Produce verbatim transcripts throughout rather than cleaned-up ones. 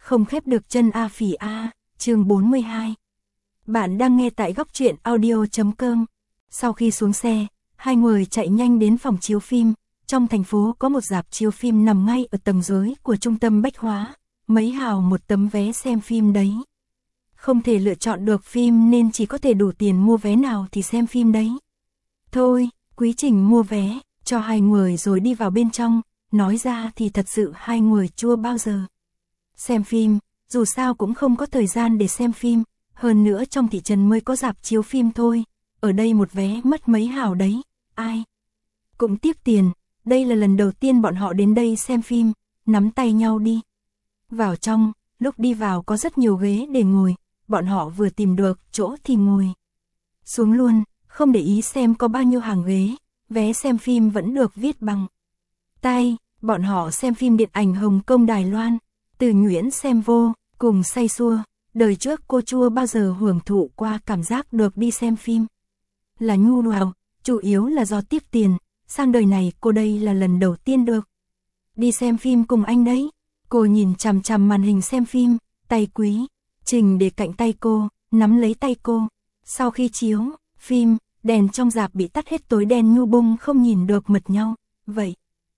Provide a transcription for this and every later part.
Không khép được chân A phỉ A, chương bốn mươi hai. Bạn đang nghe tại góc truyện audio chấm com. Sau khi xuống xe, hai người chạy nhanh đến phòng chiếu phim. Trong thành phố có một rạp chiếu phim nằm ngay ở tầng dưới của trung tâm bách hóa. Mấy hào một tấm vé xem phim đấy. Không thể lựa chọn được phim nên chỉ có thể đủ tiền mua vé nào thì xem phim đấy. Thôi, Quý Trình mua vé, cho hai người rồi đi vào bên trong. Nói ra thì thật sự hai người chưa bao giờ xem phim, dù sao cũng không có thời gian để xem phim, hơn nữa trong thị trấn mới có rạp chiếu phim thôi, ở đây một vé mất mấy hào đấy, ai cũng tiếc tiền, đây là lần đầu tiên bọn họ đến đây xem phim, nắm tay nhau đi. Vào trong, lúc đi vào có rất nhiều ghế để ngồi, bọn họ vừa tìm được chỗ thì ngồi xuống luôn, không để ý xem có bao nhiêu hàng ghế, vé xem phim vẫn được viết bằng tay, bọn họ xem phim điện ảnh Hồng Kông Đài Loan. Từ Nguyễn xem vô, cùng say xua, đời trước cô chưa bao giờ hưởng thụ qua cảm giác được đi xem phim. Là nhu nào, chủ yếu là do tiếp tiền, sang đời này cô đây là lần đầu tiên được đi xem phim cùng anh đấy. Cô nhìn chằm chằm màn hình xem phim, tay Quý Trình để cạnh tay cô, nắm lấy tay cô. Sau khi chiếu phim, đèn trong rạp bị tắt hết tối đen nhu bung không nhìn được mật nhau, vậy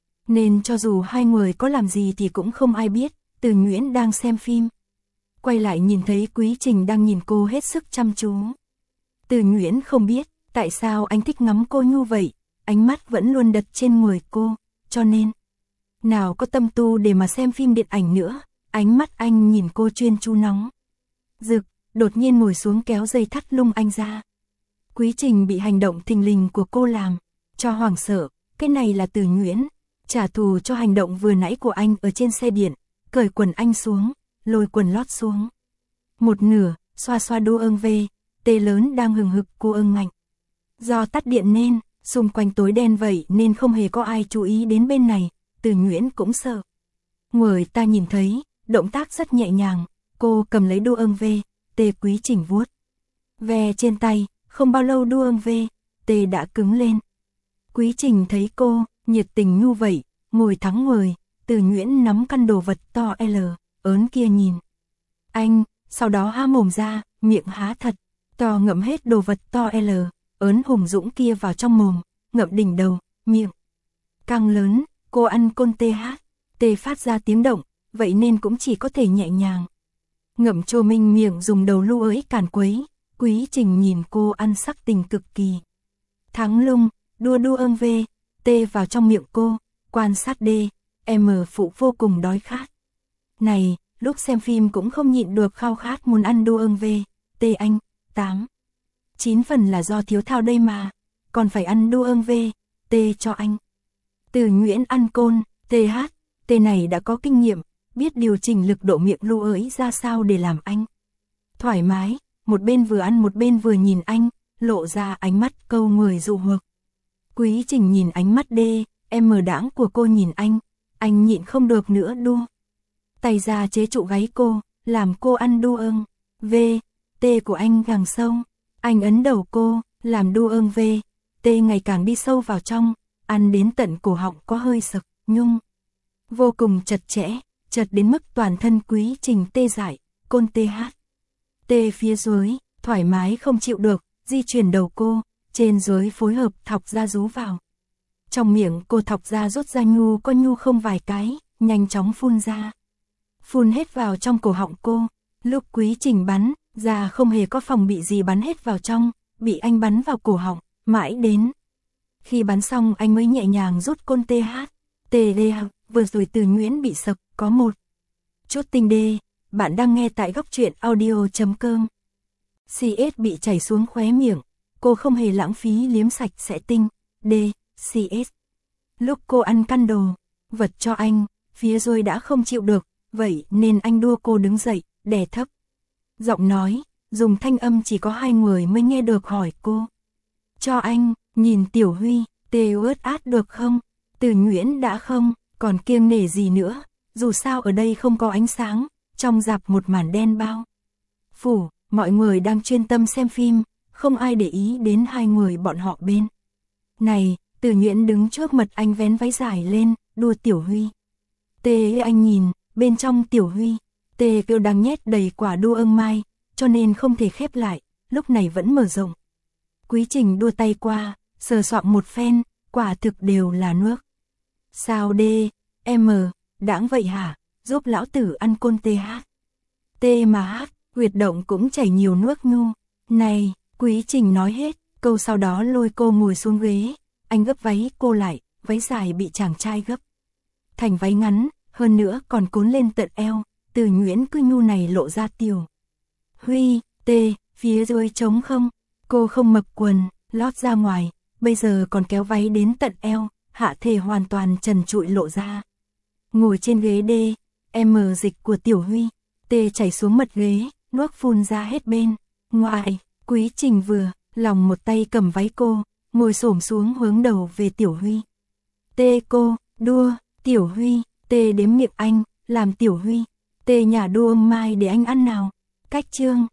nên cho dù hai người có làm gì thì cũng không ai biết. Từ Nguyễn đang xem phim, quay lại nhìn thấy Quý Trình đang nhìn cô hết sức chăm chú. Từ Nguyễn không biết tại sao anh thích ngắm cô như vậy, ánh mắt vẫn luôn đặt trên người cô, cho nên nào có tâm tu để mà xem phim điện ảnh nữa. Ánh mắt anh nhìn cô chuyên chú nóng rực, đột nhiên ngồi xuống kéo dây thắt lưng anh ra. Quý Trình bị hành động thình lình của cô làm cho hoảng sợ, cái này là Từ Nguyễn trả thù cho hành động vừa nãy của anh ở trên xe điện. Cởi quần anh xuống, lôi quần lót xuống một nửa, xoa xoa đô ương về, tê lớn đang hừng hực cô ương ngạnh. Do tắt điện nên, xung quanh tối đen vậy nên không hề có ai chú ý đến bên này, Từ Nguyễn cũng sợ người ta nhìn thấy, động tác rất nhẹ nhàng, cô cầm lấy đô ương về, tê Quý Trình vuốt ve trên tay, không bao lâu đô ương về, tê đã cứng lên. Quý Trình thấy cô, nhiệt tình như vậy, ngồi thắng người. Từ Nguyễn nắm căn đồ vật to L, ớn kia nhìn anh, sau đó há mồm ra, miệng há thật, to ngậm hết đồ vật to L, ớn hùng dũng kia vào trong mồm, ngậm đỉnh đầu, miệng căng lớn, cô ăn côn tê hát, tê phát ra tiếng động, vậy nên cũng chỉ có thể nhẹ nhàng ngậm trô minh miệng dùng đầu lưu ới càn quấy. Quý Trình nhìn cô ăn sắc tình cực kỳ thắng lung, đua đua ương về, tê vào trong miệng cô, quan sát đê. Em phụ vô cùng đói khát. Này, lúc xem phim cũng không nhịn được khao khát muốn ăn đô ương về, tê anh, tám. Chín phần là do thiếu thao đây mà, còn phải ăn đô ương về, tê cho anh. Từ Nguyễn ăn côn, tê hát, tê này đã có kinh nghiệm, biết điều chỉnh lực độ miệng lưu ới ra sao để làm anh thoải mái, một bên vừa ăn một bên vừa nhìn anh, lộ ra ánh mắt câu người dụ hoặc. Quý Trình nhìn ánh mắt đê, em đãng của cô nhìn anh. Anh nhịn không được nữa đua tay ra chế trụ gáy cô, làm cô ăn đu ương về, tê của anh càng sâu. Anh ấn đầu cô, làm đu ương về, tê ngày càng đi sâu vào trong, ăn đến tận cổ họng có hơi sực, nhung vô cùng chật chẽ, chật đến mức toàn thân Quý Trình tê dại, côn tê hát. Tê phía dưới, thoải mái không chịu được, di chuyển đầu cô, trên dưới phối hợp thọc ra rú vào. Trong miệng cô thọc ra rốt ra nhu có nhu không vài cái, nhanh chóng phun ra. Phun hết vào trong cổ họng cô, lúc Quý Trình bắn, ra không hề có phòng bị gì bắn hết vào trong, bị anh bắn vào cổ họng, mãi đến khi bắn xong anh mới nhẹ nhàng rút côn tê hát. Tê đê, vừa rồi Từ Nguyễn bị sập, có một chút tinh đê, bạn đang nghe tại góc truyện audio chấm com. xê ét bị chảy xuống khóe miệng, cô không hề lãng phí liếm sạch sẽ tinh, đê. xê ét. Lúc cô ăn căn đồ vật cho anh, phía dưới đã không chịu được, vậy nên anh đua cô đứng dậy, đè thấp giọng nói, dùng thanh âm chỉ có hai người mới nghe được hỏi cô. Cho anh, nhìn Tiểu Huy, tê ướt át được không? Từ Nguyễn đã không, còn kiêng nể gì nữa, dù sao ở đây không có ánh sáng, trong rạp một màn đen bao phủ, mọi người đang chuyên tâm xem phim, không ai để ý đến hai người bọn họ bên này. Từ Nguyễn đứng trước mặt anh vén váy dài lên, đua Tiểu Huy. Tê anh nhìn, bên trong Tiểu Huy, Tê kêu đang nhét đầy quả đua ương mai, cho nên không thể khép lại, lúc này vẫn mở rộng. Quý Trình đua tay qua, sờ soạng một phen, quả thực đều là nước. Sao đê, em, đãng vậy hả, giúp lão tử ăn côn tê hát. Tê mà hát, huyệt động cũng chảy nhiều nước nhu. Này, Quý Trình nói hết, câu sau đó lôi cô ngồi xuống ghế, anh gấp váy cô lại, váy dài bị chàng trai gấp thành váy ngắn, hơn nữa còn cuốn lên tận eo, từ nhuyễn cứ nhu này lộ ra tiểu. Huy, tê, phía dưới trống không, cô không mập quần, lót ra ngoài, bây giờ còn kéo váy đến tận eo, hạ thể hoàn toàn trần trụi lộ ra. Ngồi trên ghế đê, em dịch của Tiểu Huy, tê chảy xuống mật ghế, nuốt phun ra hết bên. Ngoài, Quý Trình vừa, lòng một tay cầm váy cô, ngồi xổm xuống hướng đầu về Tiểu Huy. Tê cô, đua, Tiểu Huy, tê đếm miệng anh, làm Tiểu Huy, tê nhà đua mai để anh ăn nào. Cách chương